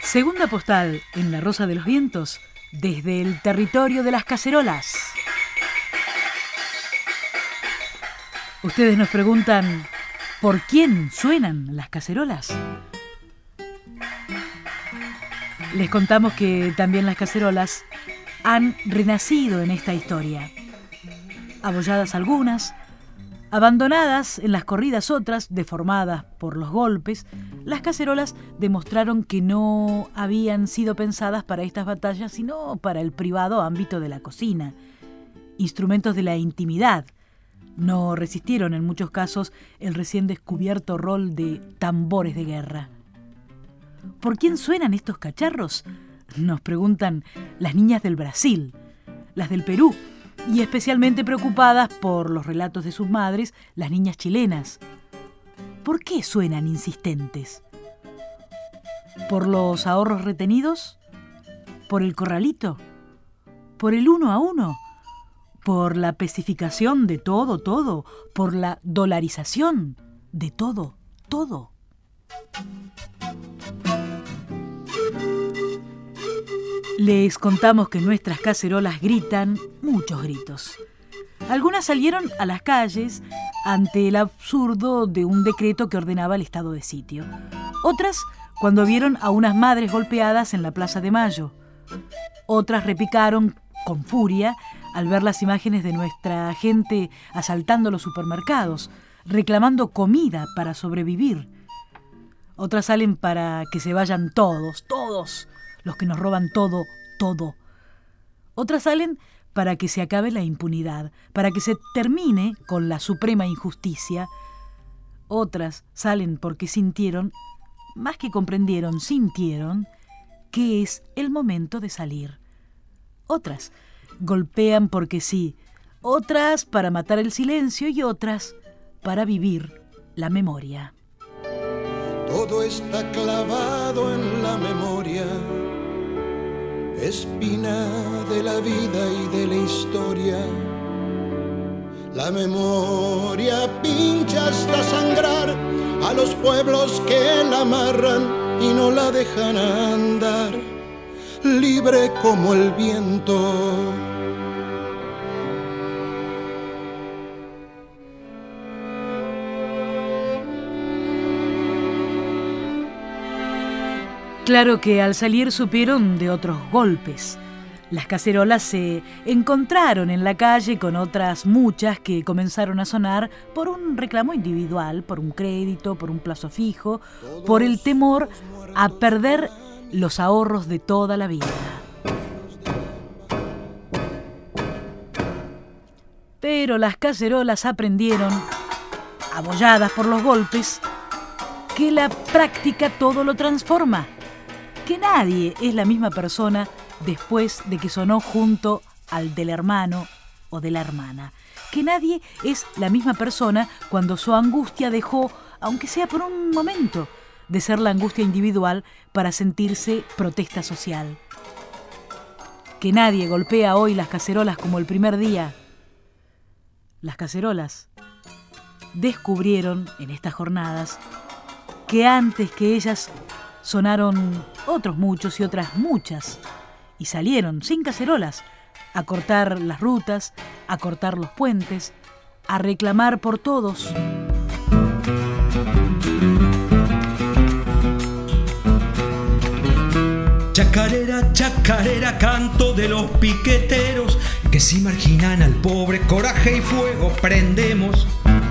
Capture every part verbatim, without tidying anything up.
Segunda postal en La Rosa de los Vientos, desde el territorio de las cacerolas. Ustedes nos preguntan, ¿por quién suenan las cacerolas? Les contamos que también las cacerolas han renacido en esta historia. Abolladas algunas, abandonadas en las corridas otras, deformadas por los golpes, las cacerolas demostraron que no habían sido pensadas para estas batallas, sino para el privado ámbito de la cocina. Instrumentos de la intimidad. No resistieron en muchos casos el recién descubierto rol de tambores de guerra. ¿Por quién suenan estos cacharros? Nos preguntan las niñas del Brasil, las del Perú, y especialmente preocupadas por los relatos de sus madres, las niñas chilenas. ¿Por qué suenan insistentes? ¿Por los ahorros retenidos? ¿Por el corralito? ¿Por el uno a uno? ¿Por la pesificación de todo, todo? ¿Por la dolarización de todo, todo? Les contamos que nuestras cacerolas gritan muchos gritos. Algunas salieron a las calles ante el absurdo de un decreto que ordenaba el estado de sitio. Otras cuando vieron a unas madres golpeadas en la Plaza de Mayo. Otras repicaron con furia al ver las imágenes de nuestra gente asaltando los supermercados, reclamando comida para sobrevivir. Otras salen para que se vayan todos, todos, los que nos roban todo, todo. Otras salen para que se acabe la impunidad, para que se termine con la suprema injusticia. Otras salen porque sintieron, más que comprendieron, sintieron que es el momento de salir. Otras golpean porque sí, otras para matar el silencio y otras para vivir la memoria. Todo está clavado en la memoria, espina de la vida y de la historia. La memoria pincha hasta sangrar a los pueblos que la amarran y no la dejan andar, libre como el viento. Claro que al salir supieron de otros golpes. Las cacerolas se encontraron en la calle con otras muchas que comenzaron a sonar por un reclamo individual, por un crédito, por un plazo fijo, por el temor a perder los ahorros de toda la vida. Pero las cacerolas aprendieron, abolladas por los golpes, que la práctica todo lo transforma. Que nadie es la misma persona después de que sonó junto al del hermano o de la hermana. Que nadie es la misma persona cuando su angustia dejó, aunque sea por un momento, de ser la angustia individual para sentirse protesta social. Que nadie golpea hoy las cacerolas como el primer día. Las cacerolas descubrieron en estas jornadas que antes que ellas sonaron otros muchos y otras muchas, y salieron sin cacerolas a cortar las rutas, a cortar los puentes, a reclamar por todos. Chacarera, chacarera, canto de los piqueteros que si marginan al pobre, coraje y fuego prendemos.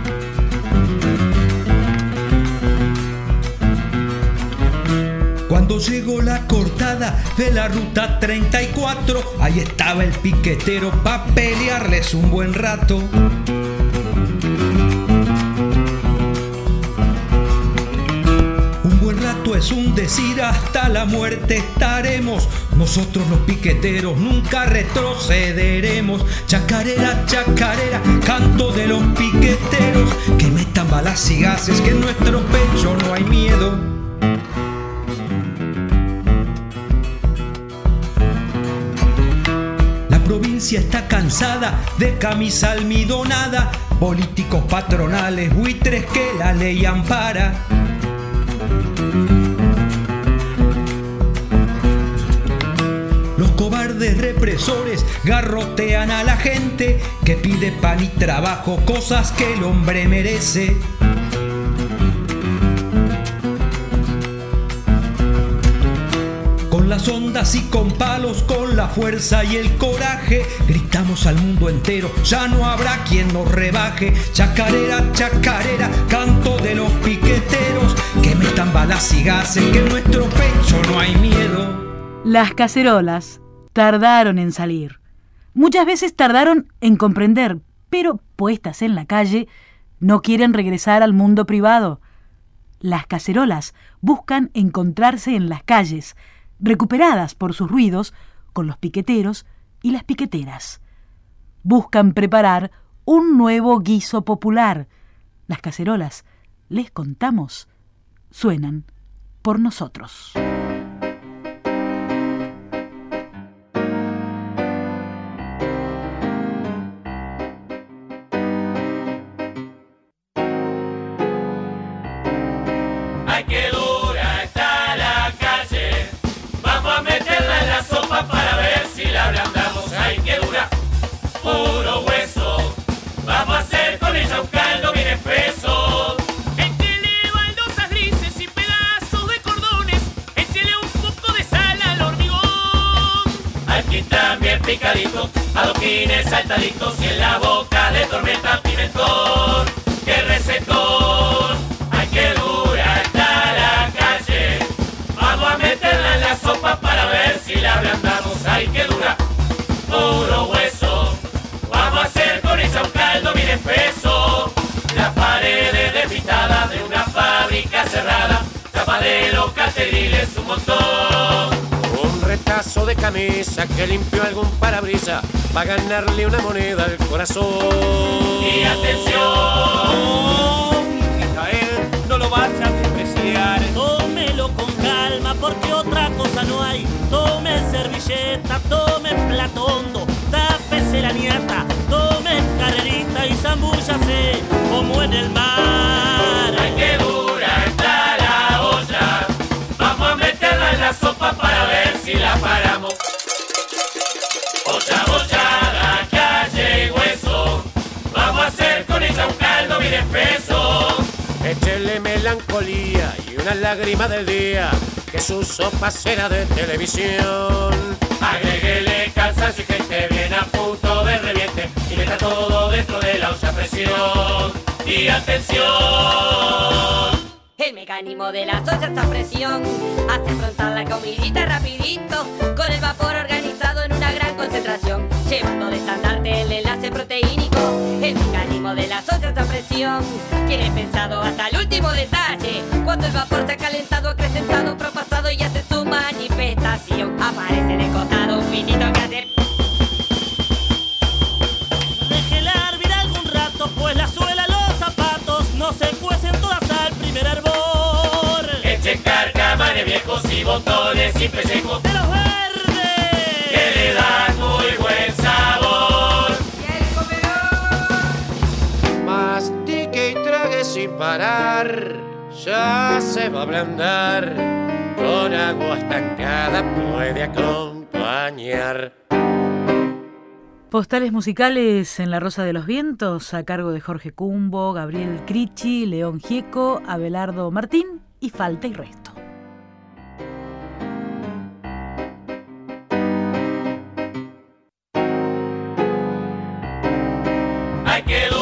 Cuando llegó la cortada de la ruta treinta y cuatro, ahí estaba el piquetero pa' pelearles un buen rato. Un buen rato es un decir, hasta la muerte estaremos. Nosotros los piqueteros nunca retrocederemos. Chacarera, chacarera, canto de los piqueteros que metan balas y gases, que en nuestro pecho no hay miedo. La provincia está cansada de camisa almidonada, políticos patronales, buitres que la ley ampara. autoridades represores garrotean a la gente que pide pan y trabajo, cosas que el hombre merece. Con las ondas y con palos, con la fuerza y el coraje, gritamos al mundo entero, ya no habrá quien nos rebaje. Chacarera, chacarera, canto de los piqueteros, que metan balas y gases, que en nuestro pecho no hay miedo. Las cacerolas tardaron en salir. Muchas veces tardaron en comprender, pero puestas en la calle, no quieren regresar al mundo privado. Las cacerolas buscan encontrarse en las calles, recuperadas por sus ruidos, con los piqueteros y las piqueteras. Buscan preparar un nuevo guiso popular. Las cacerolas, les contamos, suenan por nosotros. Ay, qué dura está la calle. Vamos a meterla en la sopa para ver si la ablandamos. Ay, qué dura, puro hueso. Vamos a hacer con ella un caldo bien espeso. Échele baldosas grises y pedazos de cordones. Échele un poco de sal al hormigón. Aquí también picadito, adoquines saltaditos y en la boca de tormenta pimentón. ¡Qué recetón! ¡Ay, qué dura está la calle! Vamos a meterla en la sopa para ver si la ablandamos. ¡Ay, qué dura! Puro hueso. Vamos a hacer con ella un caldo bien espeso. Las paredes despintadas de una fábrica cerrada. Tapa de los carteriles un montón. Un retazo de camisa que limpió algún parabrisas para ganarle una moneda al corazón. Y atención, Mijael, no lo vayas a despreciar. Tómelo con calma porque otra cosa no hay. Tome servilleta, tome plato hondo, tápese la niata, tome carrerita y zambúllase como en el mar. Ay, qué dura está la olla. Vamos a meterla en la sopa para ver si la paramos. Olla, bollada, calle y hueso. Vamos a hacer con ella un caldo bien espeso. Échele melancolía y una lágrima del día, que su sopa será de televisión. Agréguele cansancio y que esté bien a punto de reviente y meta todo dentro de la olla a presión. Y atención, el mecanismo de las ollas a presión hace afrontar la comidita rapidito, con el vapor organizado en una gran concentración, llevando de estandarte el enlace proteínico. El mecanismo de las ollas a presión tiene pensado hasta el último detalle. Cuando el vapor se ha calentado, acrecentado, propasado y hace su manifestación, aparece en el costado un vinito que hace... Déjela hervir algún rato, pues la suela los zapatos no se cuecen todas al primer hervor. eche carcamanes viejos y botones y pellejos ¡De los verdes! que le dan muy buen sabor. Mastique y trague sin parar, ya se va a ablandar. Con agua estancada puede acompañar. Postales musicales en La Rosa de los Vientos, a cargo de Jorge Cumbo, Gabriel Crichi, León Gieco, Abelardo Martín y Falta y Resto. Ay, qué